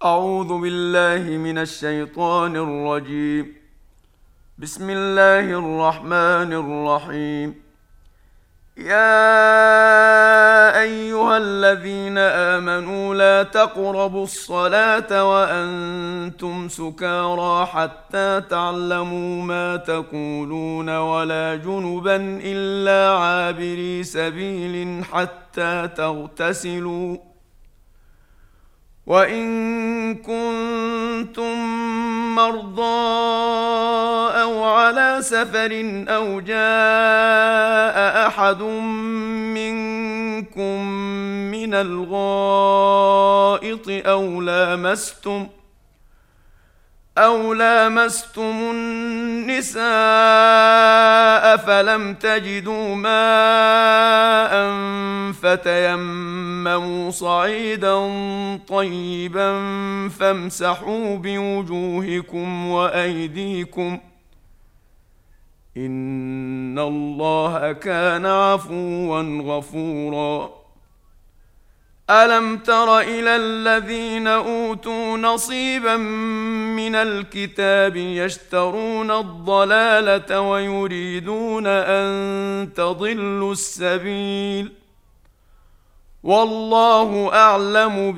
أعوذ بالله من الشيطان الرجيم. بسم الله الرحمن الرحيم. يا أيها الذين آمنوا لا تقربوا الصلاة وأنتم سكارى حتى تعلموا ما تقولون ولا جنبا إلا عابري سبيل حتى تغتسلوا، وإن كنتم مرضى أو على سفر أو جاء أحد منكم من الغائط أو لامستم النساء فلم تجدوا ماء فتيمموا صعيدا طيبا فامسحوا بوجوهكم وأيديكم، إن الله كان عفوا غفورا. ألم تر إلى الذين أوتوا نصيبا من الكتاب يشترون الضلالة ويريدون أن تضلوا السبيل، والله أعلم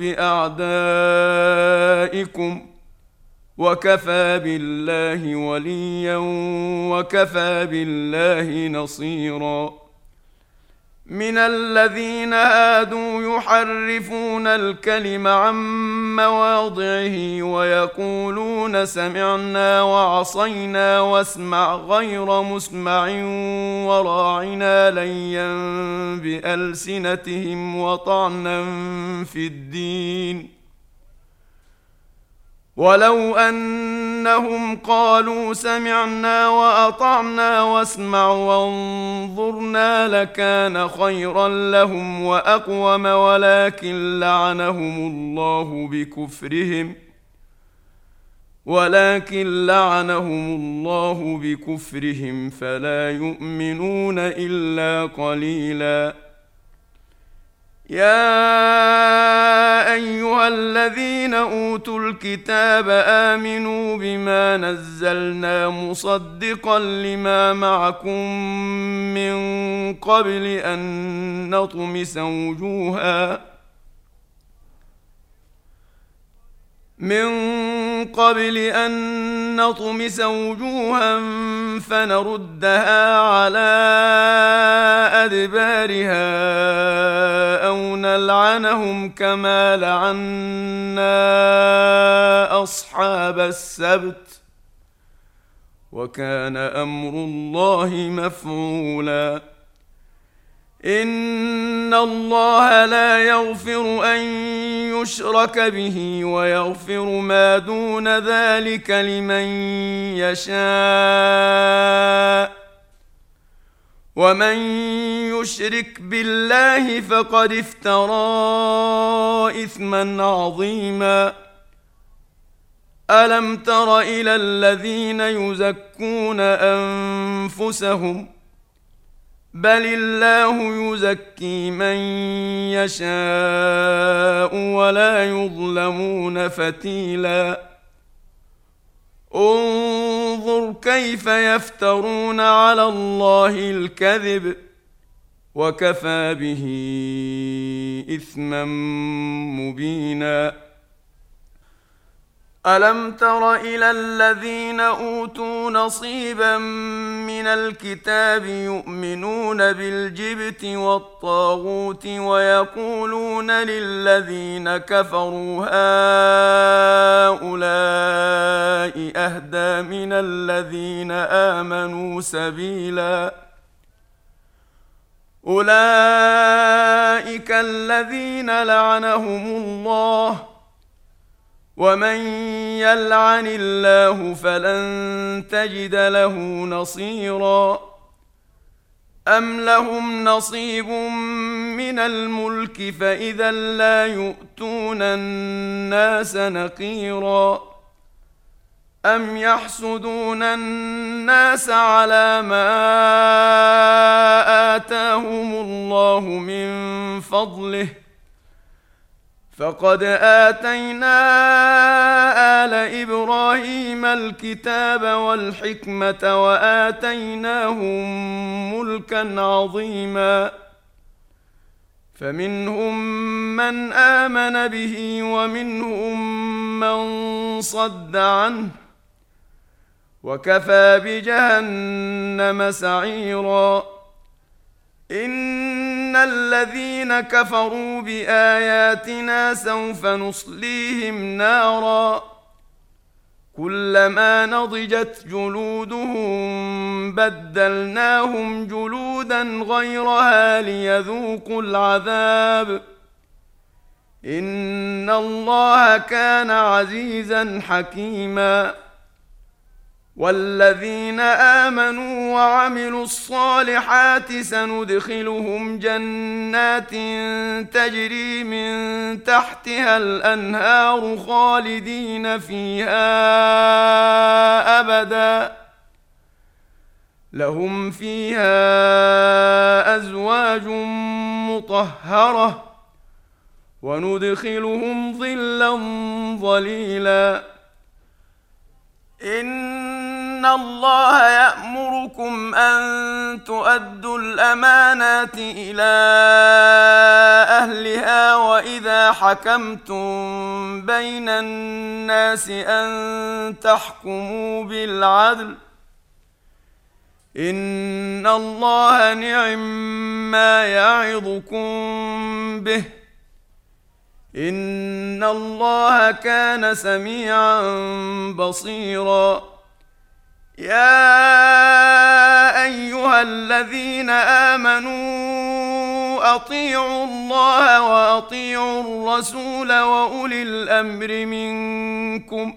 بأعدائكم، وكفى بالله وليا وكفى بالله نصيرا. من الذين هادوا يحرفون الكلم عن مواضعه ويقولون سمعنا وعصينا واسمع غير مسمع وراعنا ليا بألسنتهم وطعنا في الدين، ولو أنهم قالوا سمعنا وأطعنا واسمع وانظرنا لكان خيرا لهم وأقوم، ولكن لعنهم الله بكفرهم فلا يؤمنون إلا قليلا. يا أيها الذين أوتوا الكتاب آمنوا بما نزلنا مصدقا لما معكم من قبل أن نطمس وجوها فنردها على أدبارها أو نلعنهم كما لعنا أصحاب السبت، وكان أمر الله مفعولا. إن الله لا يغفر أن يشرك به ويغفر ما دون ذلك لمن يشاء، ومن يشرك بالله فقد افترى إثما عظيما. ألم تر إلى الذين يزكون أنفسهم؟ بل الله يزكي من يشاء ولا يظلمون فتيلا. انظر كيف يفترون على الله الكذب، وكفى به إثما مبينا. ألم تر إلى الذين أوتوا نصيبا من الكتاب يؤمنون بالجبت والطاغوت ويقولون للذين كفروا هؤلاء أهدى من الذين آمنوا سبيلا. أولئك الذين لعنهم الله، ومن يلعن الله فلن تجد له نصيرا. أم لهم نصيب من الملك فإذا لا يؤتون الناس نقيرا. أم يحسدون الناس على ما آتاهم الله من فضله، فقد آتينا آل إبراهيم الكتاب والحكمة وآتيناهم ملكا عظيما فمنهم من آمن به ومنهم من صد عنه وكفى بجهنم سعيرا إن الذين كفروا بآياتنا سوف نصليهم نارا كلما نضجت جلودهم بدلناهم جلودا غيرها ليذوقوا العذاب إن الله كان عزيزا حكيما والذين آمنوا وعملوا الصالحات سندخلهم جنات تجري من تحتها الأنهار خالدين فيها أبدا لهم فيها أزواج مطهرة وندخلهم ظلا ظليلا إن الله يأمركم أن تؤدوا الأمانات إلى أهلها وإذا حكمتم بين الناس أن تحكموا بالعدل إن الله نعم ما يعظكم به إن الله كان سميعا بصيرا يا أيها الذين آمنوا أطيعوا الله وأطيعوا الرسول وأولي الأمر منكم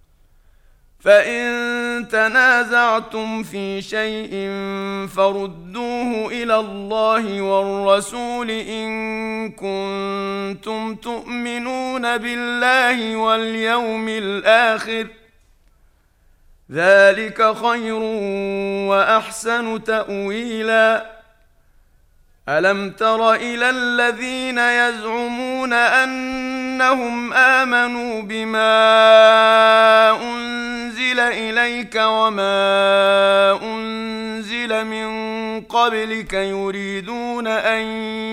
فإن تنازعتم في شيء فردوه إلى الله والرسول إن كنتم تؤمنون بالله واليوم الآخر ذلك خير وأحسن تأويلا ألم تر إلى الذين يزعمون أنهم آمنوا بما أنزل إليك وما أنزل من قبلك يريدون أن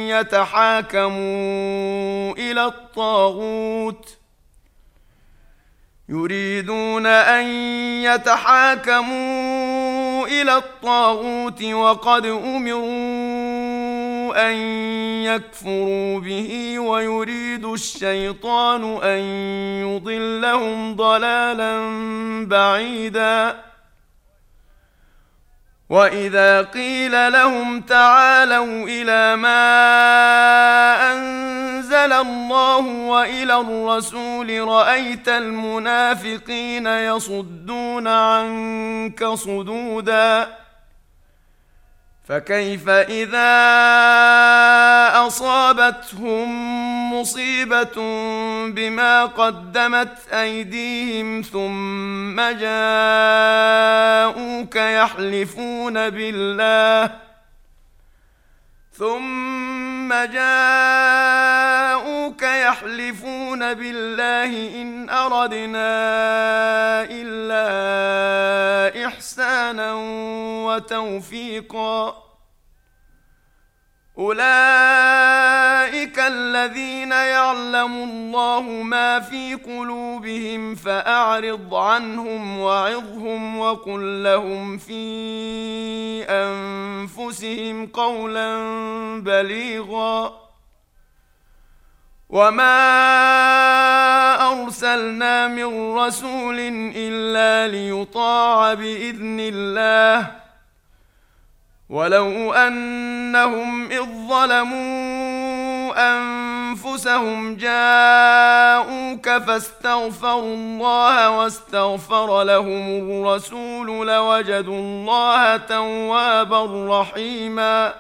يتحاكموا إلى الطاغوت وقد أمروا أن يكفروا به ويريد الشيطان أن يضلهم ضلالا بعيدا وإذا قيل لهم تعالوا إلى ما أنزل الله وإلى الرسول رأيت المنافقين يصدون عنك صدودا فكيف إذا أصابتهم مصيبة بما قدمت أيديهم ثم جاءوك يحلفون بالله إن أردنا إلا إحسانا وتوفيقا أولئك الذين يعلم الله ما في قلوبهم فأعرض عنهم وعظهم وقل لهم في أنفسهم قولا بليغا وما أرسلنا من رسول إلا ليطاع بإذن الله ولو أنهم إذ ظلموا أنفسهم جاءوك فاستغفروا الله واستغفر لهم الرسول لوجدوا الله توابا رحيما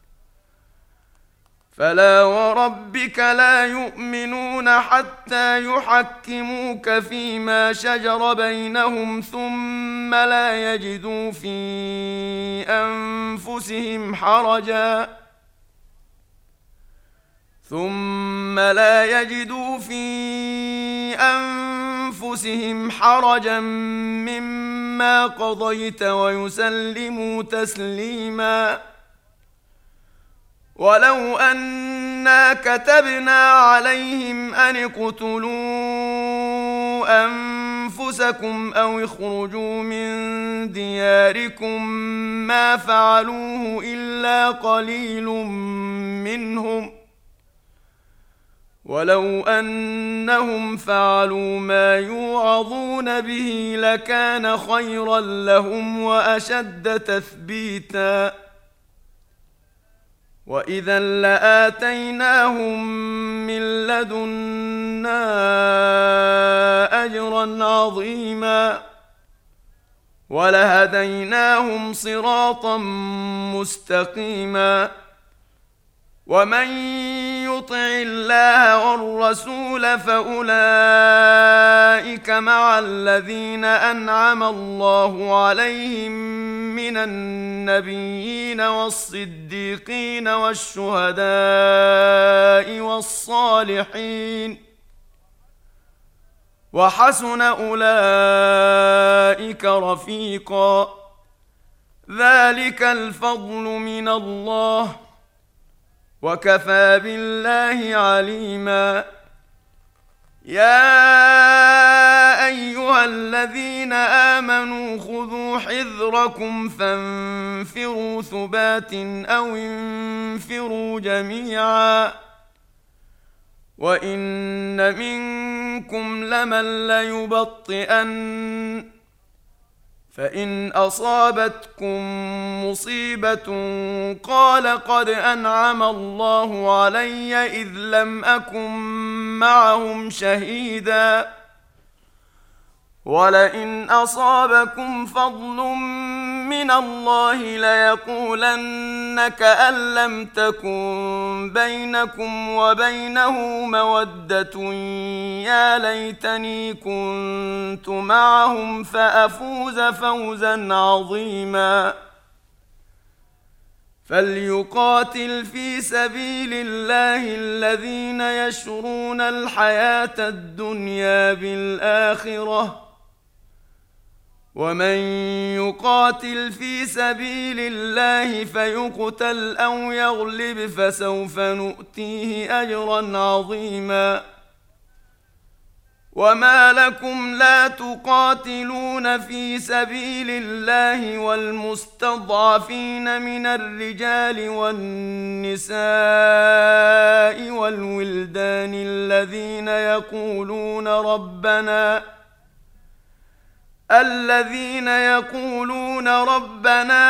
فلا وربك لا يؤمنون حتى يحكموك فيما شجر بينهم ثم لا يجدوا في أنفسهم ثم لا يجدوا في أنفسهم حرجا مما قضيت ويسلموا تسليما. ولو أنا كتبنا عليهم أن اقتلوا أنفسكم أو اخرجوا من دياركم ما فعلوه إلا قليل منهم، ولو أنهم فعلوا ما يوعظون به لكان خيرا لهم وأشد تثبيتا، وإذا لآتيناهم من لدنا أجرا عظيما ولهديناهم صراطا مستقيما. ومن يطع الله والرسول فأولئك مع الذين أنعم الله عليهم من النبيين والصديقين والشهداء والصالحين، وحسن أولئك رفيقا. ذلك الفضل من الله وكفى بالله عليما. يا أيها الذين آمنوا خذوا حذركم فانفروا ثبات أو انفروا جميعا وإن منكم لمن ليبطئن فإن أصابتكم مصيبة قال قد أنعم الله علي إذ لم أكن معهم شهيدا ولئن أصابكم فضل من الله ليقولن كأن لم تكن بينكم وبينه مودة يا ليتني كنت معهم فأفوز فوزا عظيما. فليقاتل في سبيل الله الذين يشرون الحياة الدنيا بالآخرة ومن يقاتل في سبيل الله فيقتل أو يغلب فسوف نؤتيه أجرا عظيما. وما لكم لا تقاتلون في سبيل الله والمستضعفين من الرجال والنساء والولدان الذين يقولون ربنا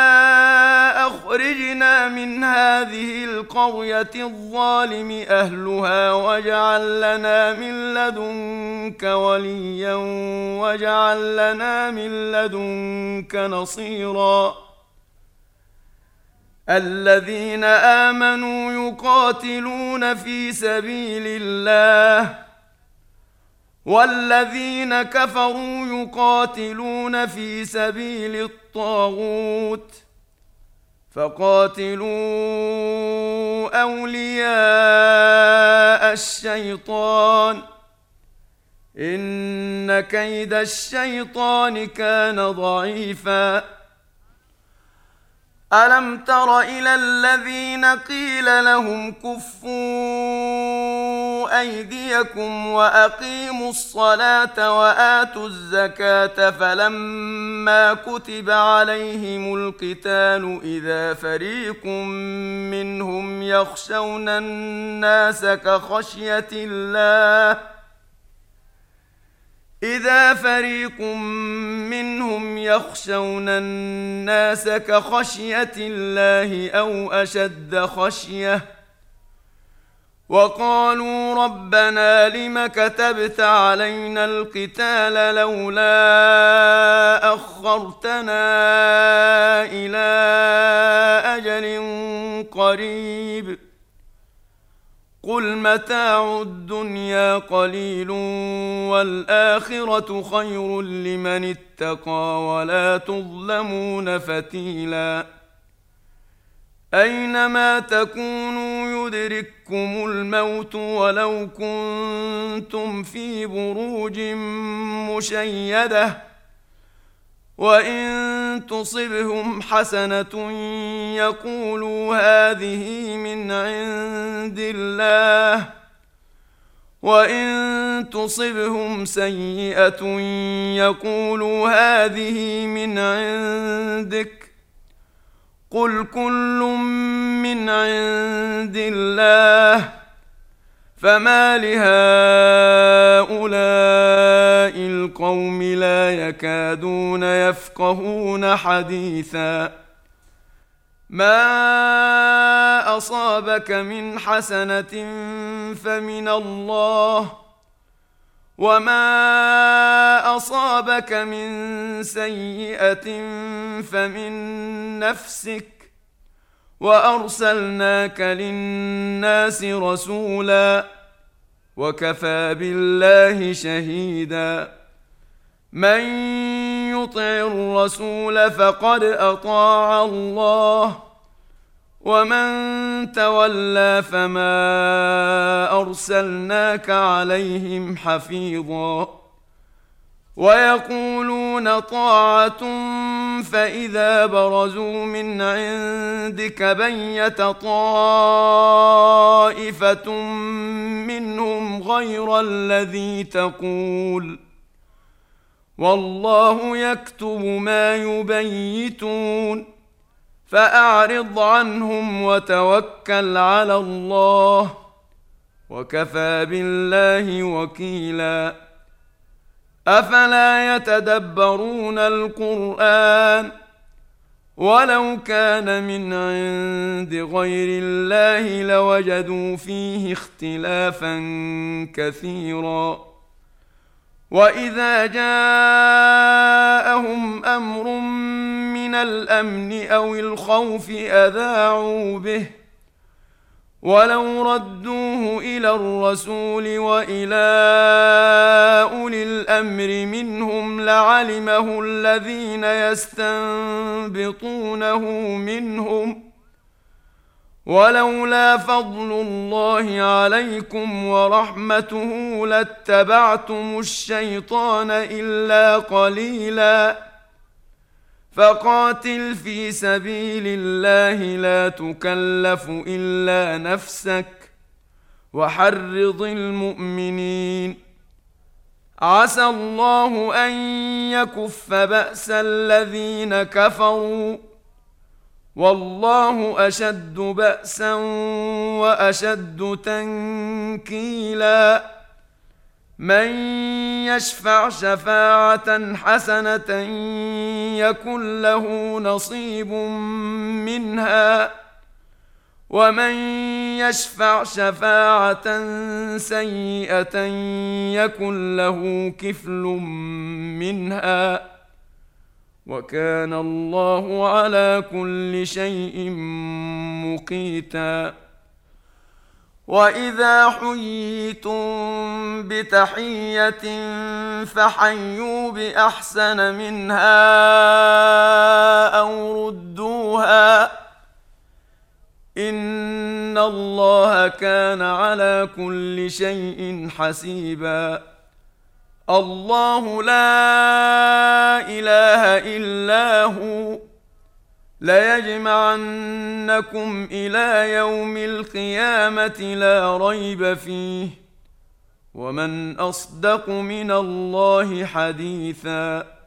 أخرجنا من هذه القرية الظالم أهلها واجعل لنا من لدنك وليا واجعل لنا من لدنك نصيرا. الذين آمنوا يقاتلون في سبيل الله والذين كفروا يقاتلون في سبيل الطاغوت فقاتلوا أولياء الشيطان إن كيد الشيطان كان ضعيفا. ألم تر إلى الذين قيل لهم كفوا أيديكم وأقيموا الصلاة وآتوا الزكاة فلما كتب عليهم القتال إذا فريق منهم يخشون الناس كخشية الله أو أشد خشية وقالوا ربنا لم كتبت علينا القتال لولا أخرتنا إلى أجل قريب قل متاع الدنيا قليل والآخرة خير لمن اتقى ولا تظلمون فتيلا. أينما تكونوا يدرككم الموت ولو كنتم في بروج مشيدة وإن تصبهم حسنة يقولوا هذه من عند الله وإن تصبهم سيئة يقولوا هذه من عندك قل كل من عند الله فما لهؤلاء القوم لا يكادون يفقهون حديثا ما أصابك من حسنة فمن الله وما أصابك من سيئة فمن نفسك وأرسلناك للناس رسولا وكفى بالله شهيدا من يطع الرسول فقد أطاع الله ومن تولى فما أرسلناك عليهم حفيظا ويقولون طاعة فإذا برزوا من عندك بيت طائفة منهم غير الذي تقول والله يكتب ما يبيتون فأعرض عنهم وتوكل على الله وكفى بالله وكيلا أفلا يتدبرون القرآن ولو كان من عند غير الله لوجدوا فيه اختلافا كثيرا وإذا جاءهم أمر من الأمن أو الخوف أذاعوا به ولو ردوه إلى الرسول وإلى أولي الأمر منهم لعلمه الذين يستنبطونه منهم ولولا فضل الله عليكم ورحمته لاتبعتم الشيطان إلا قليلا فقاتل في سبيل الله لا تكلف إلا نفسك وحرض المؤمنين عسى الله أن يكف بأس الذين كفروا والله أشد بأسا وأشد تنكيلا من يشفع شفاعة حسنة يكن له نصيب منها ومن يشفع شفاعة سيئة يكن له كفل منها وكان الله على كل شيء مقيتا وإذا حييتم بتحية فحيوا بأحسن منها أو ردوها إن الله كان على كل شيء حسيبا الله لا إله إلا هو ليجمعنكم إلى يوم القيامة لا ريب فيه ومن أصدق من الله حديثا